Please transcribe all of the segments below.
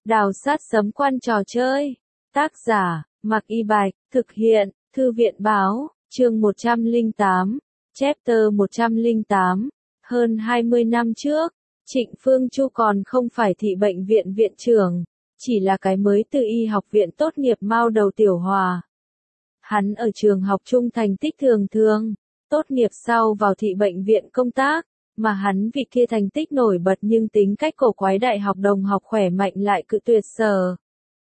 Đào sát sấm quan trò chơi. Tác giả, Mạc Y Bạch, thực hiện, Thư viện Báo, chương 108, chapter 108. Hơn 20 năm trước, Trịnh Phương Chu còn không phải thị bệnh viện viện trưởng, chỉ là cái mới từ y học viện tốt nghiệp mao đầu tiểu hòa. Hắn ở trường học trung thành tích thường thường, tốt nghiệp sau vào thị bệnh viện công tác, mà hắn vì kia thành tích nổi bật nhưng tính cách cổ quái đại học đồng học khỏe mạnh lại cự tuyệt sở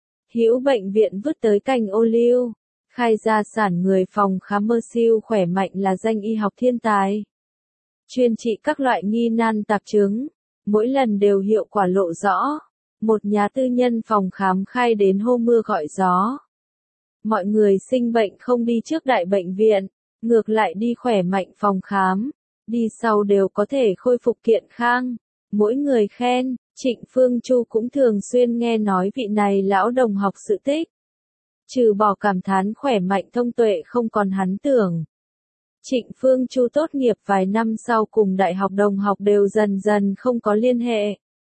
hữu bệnh viện vứt tới cành ô liu, khai gia sản người phòng khám mơ siêu khỏe mạnh là danh y học thiên tài. Chuyên trị các loại nghi nan tạp chứng, mỗi lần đều hiệu quả lộ rõ. Một nhà tư nhân phòng khám khai đến hô mưa gọi gió. Mọi người sinh bệnh không đi trước đại bệnh viện, ngược lại đi khỏe mạnh phòng khám, đi sau đều có thể khôi phục kiện khang. Mỗi người khen, Trịnh Phương Chu cũng thường xuyên nghe nói vị này lão đồng học sự tích. Trừ bỏ cảm thán khỏe mạnh thông tuệ không còn hắn tưởng. Trịnh Phương Chu tốt nghiệp vài năm sau cùng đại học đồng học đều dần dần không có liên hệ.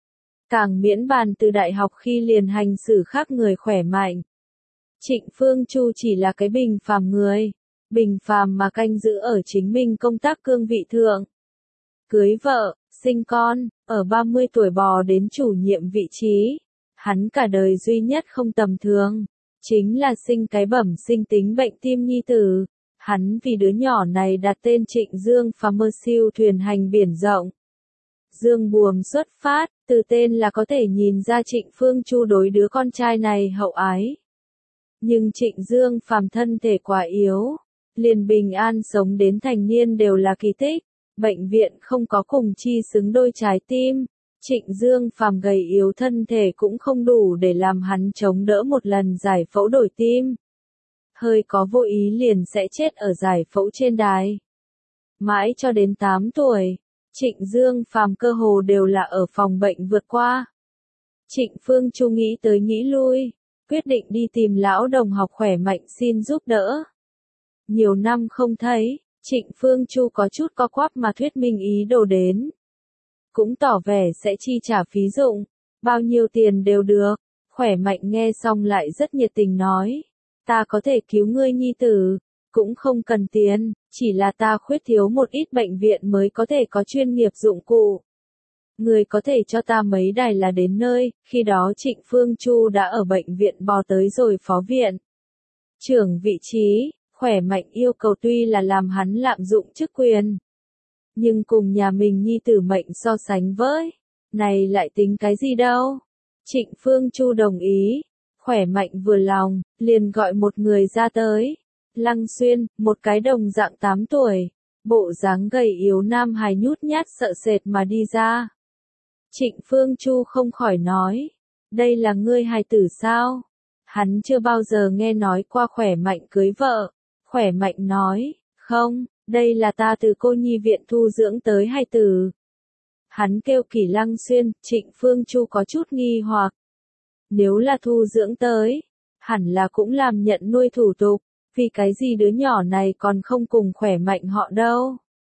Càng miễn bàn từ đại học khi liền hành xử khác người khỏe mạnh. Trịnh Phương Chu chỉ là cái bình phàm người, bình phàm mà canh giữ ở chính mình công tác cương vị thượng. Cưới vợ, sinh con, ở 30 tuổi bò đến chủ nhiệm vị trí. Hắn cả đời duy nhất không tầm thường, chính là sinh cái bẩm sinh tính bệnh tim nhi tử. Hắn vì đứa nhỏ này đặt tên Trịnh Dương Phàm mơ siêu thuyền hành biển rộng. Dương Buồm xuất phát, từ tên là có thể nhìn ra Trịnh Phương Chu đối đứa con trai này hậu ái. Nhưng Trịnh Dương Phàm thân thể quá yếu, liền bình an sống đến thành niên đều là kỳ tích. Bệnh viện không có cùng chi xứng đôi trái tim. Trịnh Dương Phàm gầy yếu thân thể cũng không đủ để làm hắn chống đỡ một lần giải phẫu đổi tim. Hơi có vô ý liền sẽ chết ở giải phẫu trên đài. Mãi cho đến 8 tuổi, Trịnh Dương Phàm cơ hồ đều là ở phòng bệnh vượt qua. Trịnh Phương Chu nghĩ tới nghĩ lui, quyết định đi tìm lão đồng học khỏe mạnh xin giúp đỡ. Nhiều năm không thấy, Trịnh Phương Chu có chút co quắp mà thuyết minh ý đồ đến. Cũng tỏ vẻ sẽ chi trả phí dụng, bao nhiêu tiền đều được. Khỏe mạnh nghe xong lại rất nhiệt tình nói, ta có thể cứu ngươi nhi tử, cũng không cần tiền, chỉ là ta khuyết thiếu một ít bệnh viện mới có thể có chuyên nghiệp dụng cụ. Ngươi có thể cho ta mấy đài là đến nơi. Khi đó Trịnh Phương Chu đã ở bệnh viện bò tới rồi phó viện trưởng vị trí. Khỏe mạnh yêu cầu tuy là làm hắn lạm dụng chức quyền, nhưng cùng nhà mình nhi tử mệnh so sánh với, này lại tính cái gì đâu. Trịnh Phương Chu đồng ý, khỏe mạnh vừa lòng, liền gọi một người ra tới. Lăng Xuyên, một cái đồng dạng 8 tuổi, bộ dáng gầy yếu nam hài nhút nhát sợ sệt mà đi ra. Trịnh Phương Chu không khỏi nói, đây là ngươi hài tử sao? Hắn chưa bao giờ nghe nói qua khỏe mạnh cưới vợ. Khỏe mạnh nói, không, đây là ta từ cô nhi viện thu dưỡng tới hài tử. Hắn kêu Kỳ Lăng Xuyên. Trịnh Phương Chu có chút nghi hoặc. Nếu là thu dưỡng tới, hẳn là cũng làm nhận nuôi thủ tục, vì cái gì đứa nhỏ này còn không cùng khỏe mạnh họ đâu.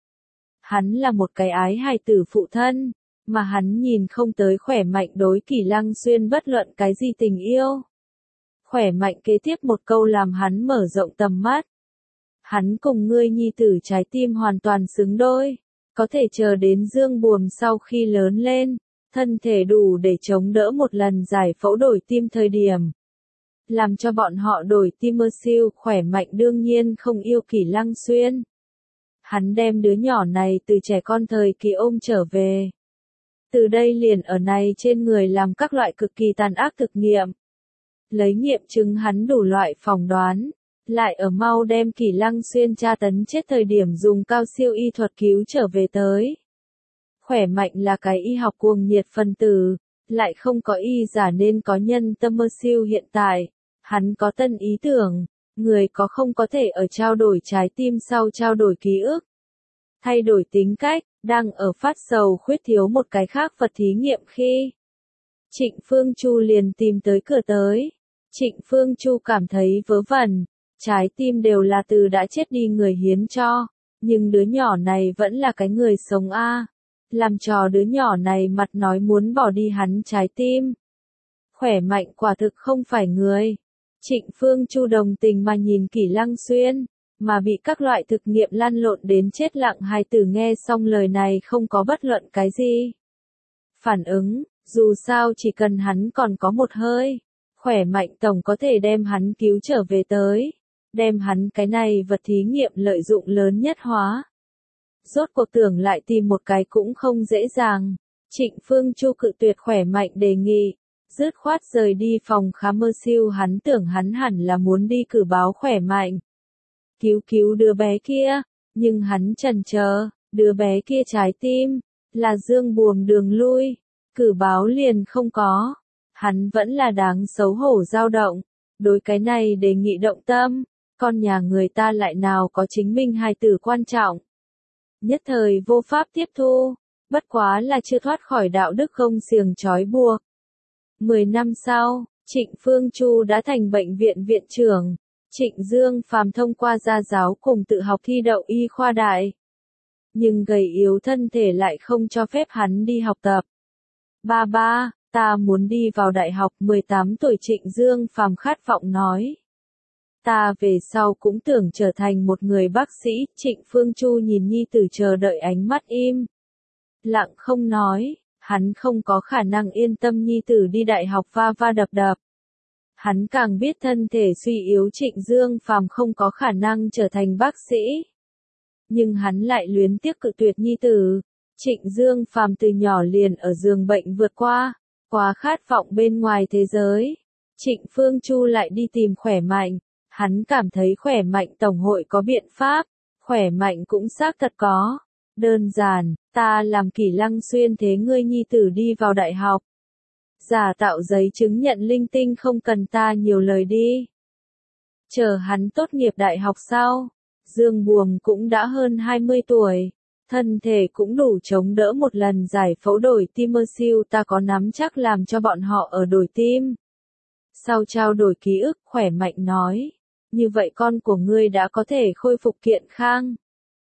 Hắn là một cái ái hài tử phụ thân, mà hắn nhìn không tới khỏe mạnh đối Kỳ Lăng Xuyên bất luận cái gì tình yêu. Khỏe mạnh kế tiếp một câu làm hắn mở rộng tầm mắt. Hắn cùng ngươi nhi tử trái tim hoàn toàn xứng đôi, có thể chờ đến Dương Buồm sau khi lớn lên, thân thể đủ để chống đỡ một lần giải phẫu đổi tim thời điểm. Làm cho bọn họ đổi tim mơ siêu khỏe mạnh đương nhiên không yêu Kỳ Lăng Xuyên. Hắn đem đứa nhỏ này từ trẻ con thời kỳ ôm trở về. Từ đây liền ở này trên người làm các loại cực kỳ tàn ác thực nghiệm. Lấy nghiệm chứng hắn đủ loại phỏng đoán. Lại ở mau đem Kỳ Lăng Xuyên tra tấn chết thời điểm dùng cao siêu y thuật cứu trở về tới. Khỏe mạnh là cái y học cuồng nhiệt phân tử, lại không có y giả nên có nhân tâm mơ siêu hiện tại. Hắn có tân ý tưởng, người có không có thể ở trao đổi trái tim sau trao đổi ký ức. Thay đổi tính cách, đang ở phát sầu khuyết thiếu một cái khác vật thí nghiệm khi. Trịnh Phương Chu liền tìm tới cửa tới. Trịnh Phương Chu cảm thấy vớ vẩn. Trái tim đều là từ đã chết đi người hiến cho, nhưng đứa nhỏ này vẫn là cái người sống a. Làm trò đứa nhỏ này mặt nói muốn bỏ đi hắn trái tim. khỏe mạnh quả thực không phải người. Trịnh Phương Chu đồng tình mà nhìn Kỷ Lăng Xuyên, mà bị các loại thực nghiệm lăn lộn đến chết lặng hai tử nghe xong lời này không có bất luận cái gì phản ứng, dù sao chỉ cần hắn còn có một hơi, khỏe mạnh tổng có thể đem hắn cứu trở về tới, đem hắn cái này vật thí nghiệm lợi dụng lớn nhất hóa. Rốt cuộc tưởng lại tìm một cái cũng không dễ dàng, Trịnh Phương Chu cự tuyệt khỏe mạnh đề nghị, dứt khoát rời đi phòng khám mơ siêu. Hắn tưởng hắn hẳn là muốn đi cử báo khỏe mạnh, cứu đứa bé kia, nhưng hắn chần chờ, đứa bé kia trái tim là dương buồm đường lui, cử báo liền không có. Hắn vẫn là đáng xấu hổ dao động, đối cái này đề nghị động tâm, con nhà người ta lại nào có chính mình hài tử quan trọng. Nhất thời vô pháp tiếp thu, bất quá là chưa thoát khỏi đạo đức không xiềng trói buộc. 10 năm sau, Trịnh Phương Chu đã thành bệnh viện viện trưởng. Trịnh Dương Phàm thông qua gia giáo cùng tự học thi đậu y khoa đại. Nhưng gầy yếu thân thể lại không cho phép hắn đi học tập. Ba, ta muốn đi vào đại học. 18 tuổi Trịnh Dương Phàm khát vọng nói. Ta về sau cũng tưởng trở thành một người bác sĩ. Trịnh Phương Chu nhìn nhi tử chờ đợi ánh mắt im lặng không nói, hắn không có khả năng yên tâm nhi tử đi đại học va đập. Hắn càng biết thân thể suy yếu Trịnh Dương Phàm không có khả năng trở thành bác sĩ. Nhưng hắn lại luyến tiếc cự tuyệt nhi tử. Trịnh Dương Phàm từ nhỏ liền ở giường bệnh vượt qua, quá khát vọng bên ngoài thế giới. Trịnh Phương Chu lại đi tìm khỏe mạnh, hắn cảm thấy khỏe mạnh tổng hội có biện pháp, khỏe mạnh cũng xác thật có. Đơn giản, ta làm Kỷ Lăng Xuyên thế ngươi nhi tử đi vào đại học. Giả tạo giấy chứng nhận linh tinh không cần ta nhiều lời đi. Chờ hắn tốt nghiệp đại học sau, Dương Buồm cũng đã hơn 20 tuổi, thân thể cũng đủ chống đỡ một lần giải phẫu đổi tim mơ siêu. Ta có nắm chắc làm cho bọn họ ở đổi tim. Sau trao đổi ký ức, khỏe mạnh nói, như vậy con của ngươi đã có thể khôi phục kiện khang,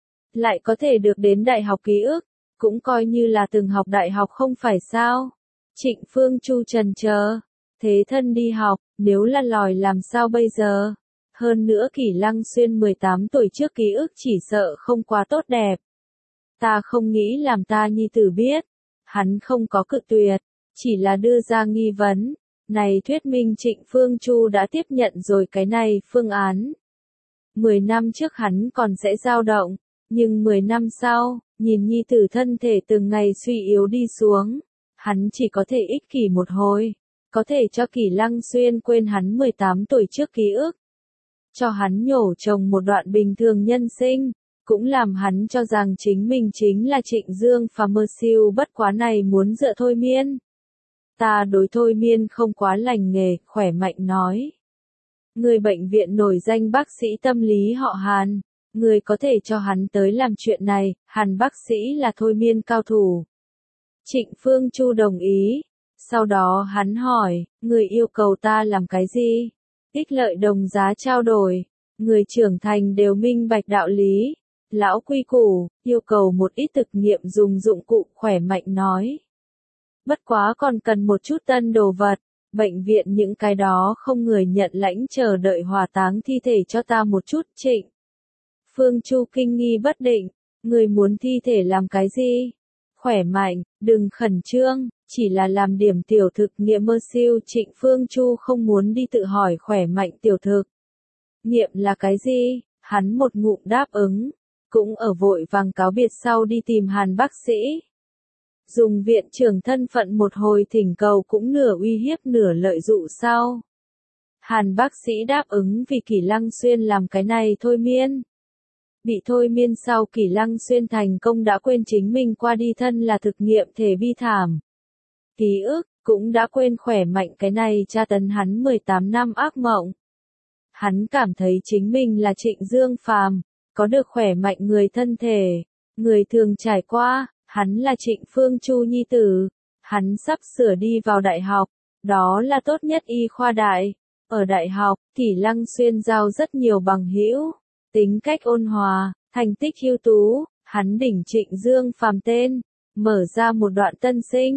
lại có thể được đến đại học ký ức, cũng coi như là từng học đại học không phải sao. Trịnh Phương Chu trần chờ, thế thân đi học, nếu là lòi làm sao bây giờ? Hơn nữa Kỷ Lăng Xuyên 18 tuổi trước ký ức chỉ sợ không quá tốt đẹp. Ta không nghĩ làm ta nhi tử biết. Hắn không có cự tuyệt, chỉ là đưa ra nghi vấn. Này thuyết minh Trịnh Phương Chu đã tiếp nhận rồi cái này phương án. 10 năm trước hắn còn sẽ dao động, nhưng 10 năm sau, nhìn nhi tử thân thể từng ngày suy yếu đi xuống. Hắn chỉ có thể ích kỷ một hồi, có thể cho Kỷ Lăng Xuyên quên hắn 18 tuổi trước ký ức. Cho hắn nhổ trồng một đoạn bình thường nhân sinh, cũng làm hắn cho rằng chính mình chính là Trịnh Dương Phàm mơ siêu. Bất quá này muốn dựa thôi miên. Ta đối thôi miên không quá lành nghề, khỏe mạnh nói. Người bệnh viện nổi danh bác sĩ tâm lý họ Hàn, người có thể cho hắn tới làm chuyện này. Hàn bác sĩ là thôi miên cao thủ. Trịnh Phương Chu đồng ý. Sau đó hắn hỏi, người yêu cầu ta làm cái gì? Ích lợi đồng giá trao đổi. Người trưởng thành đều minh bạch đạo lý. Lão quy củ, yêu cầu một ít thực nghiệm dùng dụng cụ, khỏe mạnh nói. Bất quá còn cần một chút tân đồ vật. Bệnh viện những cái đó không người nhận lãnh chờ đợi hỏa táng thi thể cho ta một chút. Trịnh Phương Chu kinh nghi bất định. Người muốn thi thể làm cái gì? Khỏe mạnh, đừng khẩn trương, chỉ là làm điểm tiểu thực nghiệm mơ siêu. Trịnh Phương Chu không muốn đi tự hỏi khỏe mạnh tiểu thực nghiệm là cái gì, hắn một ngụm đáp ứng, cũng ở vội vàng cáo biệt sau đi tìm Hàn bác sĩ. Dùng viện trưởng thân phận một hồi thỉnh cầu cũng nửa uy hiếp nửa lợi dụ sau. Hàn bác sĩ đáp ứng vì Kỷ Lăng Xuyên làm cái này thôi miên. Bị thôi miên sau Kỷ Lăng Xuyên thành công đã quên chính mình qua đi thân là thực nghiệm thể bi thảm. Ký ức, cũng đã quên khỏe mạnh cái này tra tấn hắn 18 năm ác mộng. Hắn cảm thấy chính mình là Trịnh Dương Phàm, có được khỏe mạnh người thân thể, người thường trải qua, hắn là Trịnh Phương Chu nhi tử, hắn sắp sửa đi vào đại học, đó là tốt nhất y khoa đại. Ở đại học, Kỷ Lăng Xuyên giao rất nhiều bằng hữu. Tính cách ôn hòa, thành tích ưu tú, hắn đỉnh Trịnh Dương Phàm tên, mở ra một đoạn tân sinh.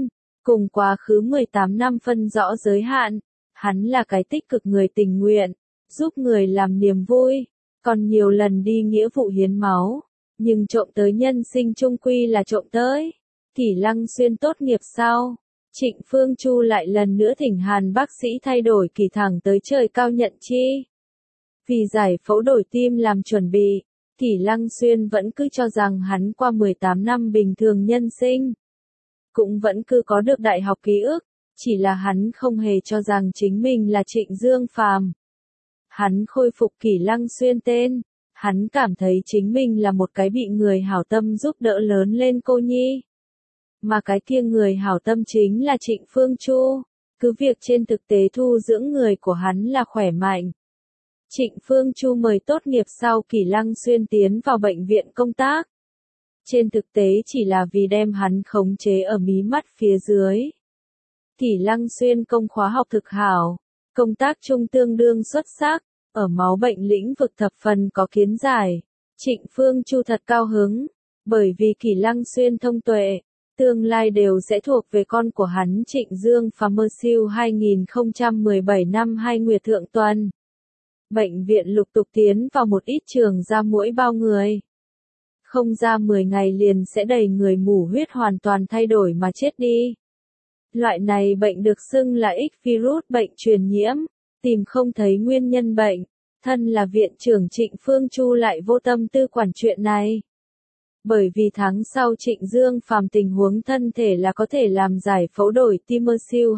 Cùng quá khứ 18 năm phân rõ giới hạn, hắn là cái tích cực người tình nguyện, giúp người làm niềm vui, còn nhiều lần đi nghĩa vụ hiến máu, nhưng trộm tới nhân sinh chung quy là trộm tới. Kỷ Lăng Xuyên tốt nghiệp sau, Trịnh Phương Chu lại lần nữa thỉnh Hàn bác sĩ thay đổi kỳ thẳng tới trời cao nhận chi. Vì giải phẫu đổi tim làm chuẩn bị, Kỷ Lăng Xuyên vẫn cứ cho rằng hắn qua 18 năm bình thường nhân sinh, cũng vẫn cứ có được đại học ký ức, chỉ là hắn không hề cho rằng chính mình là Trịnh Dương Phàm. Hắn khôi phục Kỷ Lăng Xuyên tên, hắn cảm thấy chính mình là một cái bị người hảo tâm giúp đỡ lớn lên cô nhi. Mà cái kia người hảo tâm chính là Trịnh Phương Chu, cứ việc trên thực tế thu dưỡng người của hắn là khỏe mạnh. Trịnh Phương Chu mời tốt nghiệp sau Kỷ Lăng Xuyên tiến vào bệnh viện công tác. Trên thực tế chỉ là vì đem hắn khống chế ở mí mắt phía dưới. Kỷ Lăng Xuyên công khóa học thực hảo, công tác chung tương đương xuất sắc, ở máu bệnh lĩnh vực thập phần có kiến giải. Trịnh Phương Chu thật cao hứng, bởi vì Kỷ Lăng Xuyên thông tuệ, tương lai đều sẽ thuộc về con của hắn Trịnh Dương Phàm. Siêu 2017 năm 2 Nguyệt Thượng Tuần. Bệnh viện lục tục tiến vào một ít trường ra mỗi bao người. Không ra 10 ngày liền sẽ đầy người mù huyết hoàn toàn thay đổi mà chết đi. Loại này bệnh được xưng là X virus bệnh truyền nhiễm, tìm không thấy nguyên nhân bệnh. Thân là viện trưởng Trịnh Phương Chu lại vô tâm tư quản chuyện này. Bởi vì tháng sau Trịnh Dương Phàm tình huống thân thể là có thể làm giải phẫu đổi tim. Siêu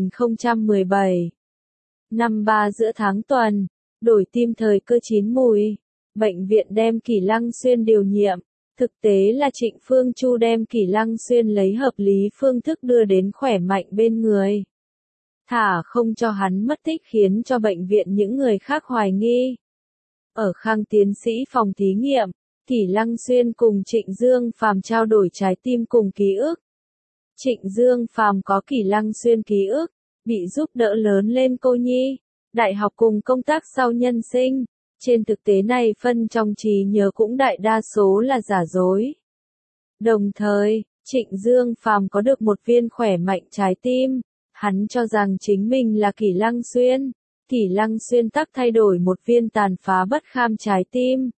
2017 năm 3 giữa tháng tuần, đổi tim thời cơ chín mùi. Bệnh viện đem Kỷ Lăng Xuyên điều nhiệm. Thực tế là Trịnh Phương Chu đem Kỷ Lăng Xuyên lấy hợp lý phương thức đưa đến khỏe mạnh bên người. Thả không cho hắn mất tích khiến cho bệnh viện những người khác hoài nghi. Ở Khang tiến sĩ phòng thí nghiệm, Kỷ Lăng Xuyên cùng Trịnh Dương Phàm trao đổi trái tim cùng ký ức. Trịnh Dương Phàm có Kỷ Lăng Xuyên ký ức, bị giúp đỡ lớn lên cô nhi, đại học cùng công tác sau nhân sinh. Trên thực tế này phân trong trí nhớ cũng đại đa số là giả dối. Đồng thời, Trịnh Dương Phàm có được một viên khỏe mạnh trái tim, hắn cho rằng chính mình là Kỷ Lăng Xuyên. Kỷ Lăng Xuyên tắc thay đổi một viên tàn phá bất kham trái tim.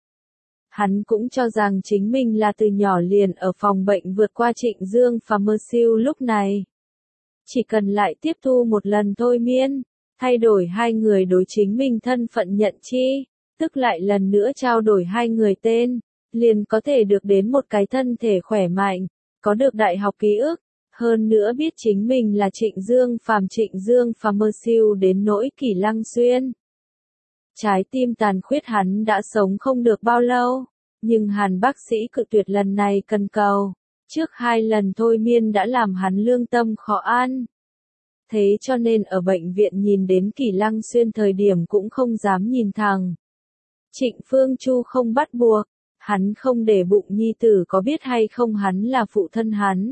Hắn cũng cho rằng chính mình là từ nhỏ liền ở phòng bệnh vượt qua Trịnh Dương Phàm. Siêu lúc này, chỉ cần lại tiếp thu một lần thôi miên, thay đổi hai người đối chính mình thân phận nhận chi, tức lại lần nữa trao đổi hai người tên, liền có thể được đến một cái thân thể khỏe mạnh, có được đại học ký ức, hơn nữa biết chính mình là Trịnh Dương Phàm. Trịnh Dương Phàm. Siêu đến nỗi Kỷ Lăng Xuyên. Trái tim tàn khuyết hắn đã sống không được bao lâu, nhưng Hàn bác sĩ cự tuyệt lần này cần cầu. Trước 2 lần thôi miên đã làm hắn lương tâm khó an. Thế cho nên ở bệnh viện nhìn đến Kỷ Lăng Xuyên thời điểm cũng không dám nhìn thẳng. Trịnh Phương Chu không bắt buộc, hắn không để bụng nhi tử có biết hay không hắn là phụ thân hắn.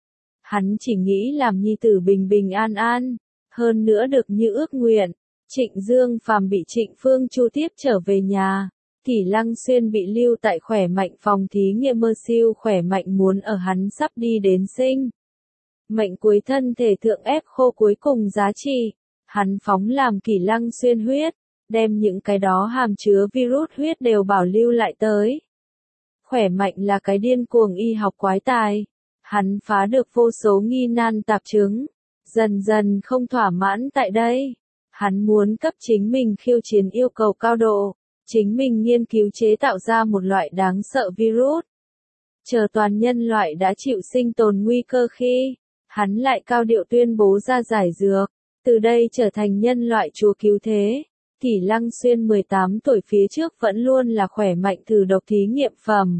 Hắn chỉ nghĩ làm nhi tử bình bình an an, hơn nữa được như ước nguyện. Trịnh Dương Phàm bị Trịnh Phương Chu tiếp trở về nhà. Kỷ Lăng Xuyên bị lưu tại khỏe mạnh phòng thí nghiệm. Siêu khỏe mạnh muốn ở hắn sắp đi đến sinh mệnh cuối thân thể thượng ép khô cuối cùng giá trị. Hắn phóng làm Kỷ Lăng Xuyên huyết, đem những cái đó hàm chứa virus huyết đều bảo lưu lại tới. Khỏe mạnh là cái điên cuồng y học quái tài. Hắn phá được vô số nghi nan tạp chứng. Dần dần không thỏa mãn tại đây. Hắn muốn cấp chính mình khiêu chiến yêu cầu cao độ. Chính mình nghiên cứu chế tạo ra một loại đáng sợ virus. Chờ toàn nhân loại đã chịu sinh tồn nguy cơ khi, hắn lại cao điệu tuyên bố ra giải dược. Từ đây trở thành nhân loại chúa cứu thế. Kỷ Lăng Xuyên 18 tuổi phía trước vẫn luôn là khỏe mạnh thử độc thí nghiệm phẩm.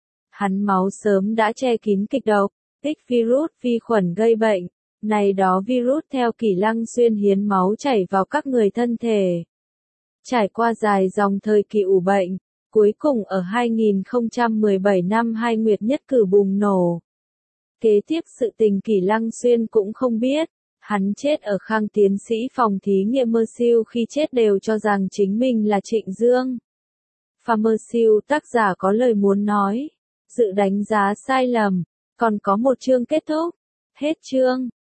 Hắn máu sớm đã che kín kịch độc, tích virus vi khuẩn gây bệnh. Này đó virus theo Kỷ Lăng Xuyên hiến máu chảy vào các người thân thể. Trải qua dài dòng thời kỳ ủ bệnh, cuối cùng ở 2017 năm 2 Nguyệt nhất cử bùng nổ. Kế tiếp sự tình Kỷ Lăng Xuyên cũng không biết, hắn chết ở Khang tiến sĩ phòng thí nghiệm. Siêu khi chết đều cho rằng chính mình là Trịnh Dương Phàm. Siêu tác giả có lời muốn nói, dự đánh giá sai lầm, còn có một chương kết thúc, hết chương.